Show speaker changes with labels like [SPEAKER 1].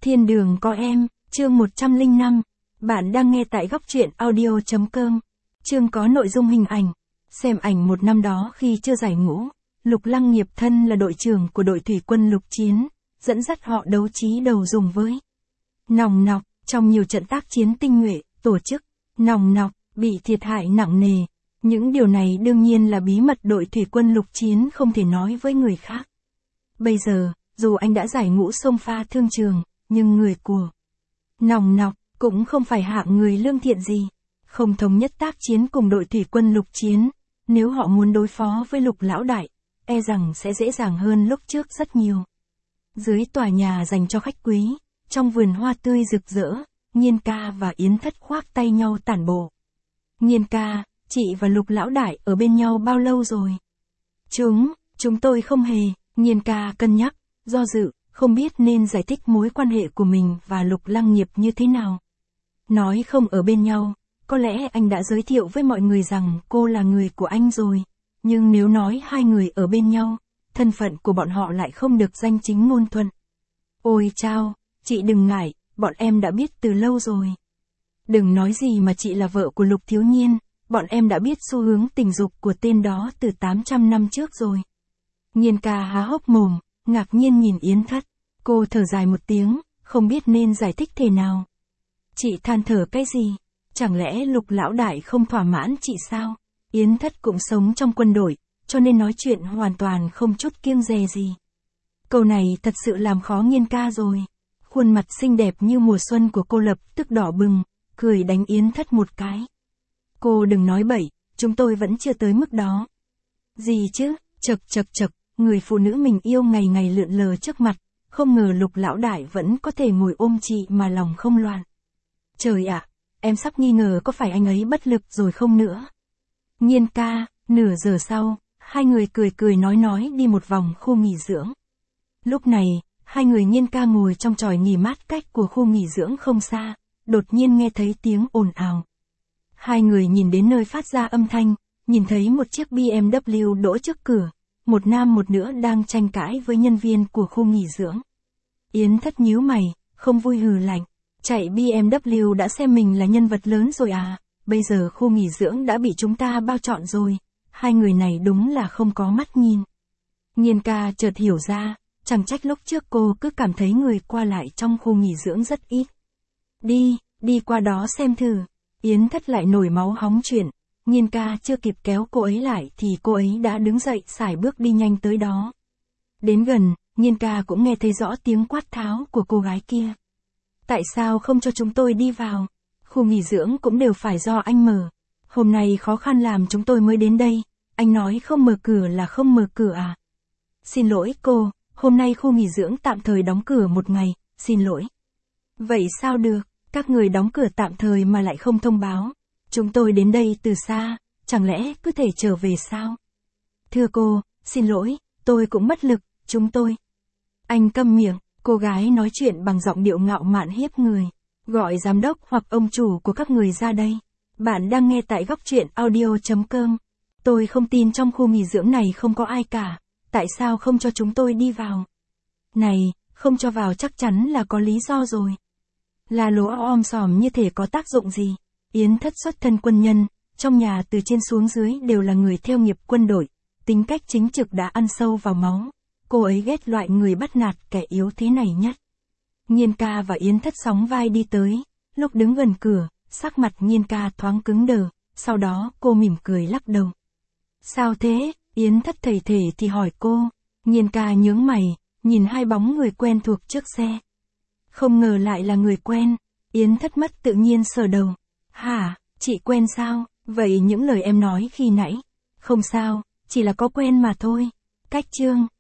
[SPEAKER 1] Thiên đường có em, chương 105. Bạn đang nghe tại góc truyện audio.com. Chương có nội dung hình ảnh. Xem ảnh một năm đó khi chưa giải ngũ, Lục Lăng Nghiệp thân là đội trưởng của đội thủy quân lục chiến, dẫn dắt họ đấu trí đầu dùng với nòng nọc, trong nhiều trận tác chiến tinh nhuệ, tổ chức, nòng nọc, bị thiệt hại nặng nề. Những điều này đương nhiên là bí mật đội thủy quân lục chiến không thể nói với người khác. Bây giờ, dù anh đã giải ngũ xông pha thương trường, nhưng người của nòng nọc cũng không phải hạng người lương thiện gì, không thống nhất tác chiến cùng đội thủy quân lục chiến. Nếu họ muốn đối phó với Lục lão đại, e rằng sẽ dễ dàng hơn lúc trước rất nhiều. Dưới tòa nhà dành cho khách quý, trong vườn hoa tươi rực rỡ, Nhiên ca và Yến Thất khoác tay nhau tản bộ. Nhiên ca, chị và Lục lão đại ở bên nhau bao lâu rồi? Chúng tôi không hề. Nhiên ca cân nhắc, do dự, không biết nên giải thích mối quan hệ của mình và Lục Lăng Nghiệp như thế nào. Nói không ở bên nhau, có lẽ anh đã giới thiệu với mọi người rằng cô là người của anh rồi. Nhưng nếu nói hai người ở bên nhau, thân phận của bọn họ lại không được danh chính ngôn thuận. Ôi chao, chị đừng ngại, bọn em đã biết từ lâu rồi. Đừng nói gì mà chị là vợ của Lục thiếu niên, bọn em đã biết xu hướng tình dục của tên đó từ 800 năm trước rồi. Nhiên ca há hốc mồm, ngạc nhiên nhìn Yến Thất. Cô thở dài một tiếng, không biết nên giải thích thế nào. Chị than thở cái gì? Chẳng lẽ Lục lão đại không thỏa mãn chị sao? Yến Thất cũng sống trong quân đội, cho nên nói chuyện hoàn toàn không chút kiêng dè gì. Câu này thật sự làm khó Nhiên ca rồi. Khuôn mặt xinh đẹp như mùa xuân của cô lập tức đỏ bừng, cười đánh Yến Thất một cái. Cô đừng nói bậy, chúng tôi vẫn chưa tới mức đó. Gì chứ? Chậc, người phụ nữ mình yêu ngày ngày lượn lờ trước mặt, không ngờ Lục lão đại vẫn có thể ngồi ôm chị mà lòng không loạn. Trời ạ, em sắp nghi ngờ có phải anh ấy bất lực rồi không nữa. Nhiên ca, nửa giờ sau, hai người cười nói đi một vòng khu nghỉ dưỡng. Lúc này, hai người Nhiên ca ngồi trong chòi nghỉ mát cách của khu nghỉ dưỡng không xa, đột nhiên nghe thấy tiếng ồn ào. Hai người nhìn đến nơi phát ra âm thanh, nhìn thấy một chiếc BMW đỗ trước cửa, một nam một nữ đang tranh cãi với nhân viên của khu nghỉ dưỡng. Yến Thất nhíu mày, không vui hừ lạnh, chạy BMW đã xem mình là nhân vật lớn rồi à, bây giờ khu nghỉ dưỡng đã bị chúng ta bao trọn rồi, hai người này đúng là không có mắt nhìn. Nhiên ca chợt hiểu ra, chẳng trách lúc trước cô cứ cảm thấy người qua lại trong khu nghỉ dưỡng rất ít. Đi qua đó xem thử. Yến Thất lại nổi máu hóng chuyện. Nhiên ca chưa kịp kéo cô ấy lại thì cô ấy đã đứng dậy sải bước đi nhanh tới đó. Đến gần, Nhiên ca cũng nghe thấy rõ tiếng quát tháo của cô gái kia. Tại sao không cho chúng tôi đi vào? Khu nghỉ dưỡng cũng đều phải do anh mở. Hôm nay khó khăn làm chúng tôi mới đến đây. Anh nói không mở cửa là không mở cửa à? Xin lỗi cô, hôm nay khu nghỉ dưỡng tạm thời đóng cửa một ngày, xin lỗi. Vậy sao được, các người đóng cửa tạm thời mà lại không thông báo. Chúng tôi đến đây từ xa, chẳng lẽ cứ thể trở về sao? Thưa cô, xin lỗi, tôi cũng mất lực, chúng tôi. Anh câm miệng, cô gái nói chuyện bằng giọng điệu ngạo mạn hiếp người. Gọi giám đốc hoặc ông chủ của các người ra đây. Bạn đang nghe tại góc truyện audio.com. Tôi không tin trong khu nghỉ dưỡng này không có ai cả. Tại sao không cho chúng tôi đi vào? Này, không cho vào chắc chắn là có lý do rồi. Là lố om sòm như thể có tác dụng gì? Yến Thất xuất thân quân nhân, trong nhà từ trên xuống dưới đều là người theo nghiệp quân đội, tính cách chính trực đã ăn sâu vào máu. Cô ấy ghét loại người bắt nạt kẻ yếu thế này nhất. Nhiên ca và Yến Thất sóng vai đi tới, lúc đứng gần cửa, sắc mặt Nhiên ca thoáng cứng đờ, sau đó cô mỉm cười lắc đầu. Sao thế? Yến Thất thầy thể thì hỏi cô. Nhiên ca nhướng mày, nhìn hai bóng người quen thuộc trước xe. Không ngờ lại là người quen. Yến Thất mất tự nhiên sờ đầu. Hả, chị quen sao? Vậy những lời em nói khi nãy? Không sao, chỉ là có quen mà thôi. Cách chương.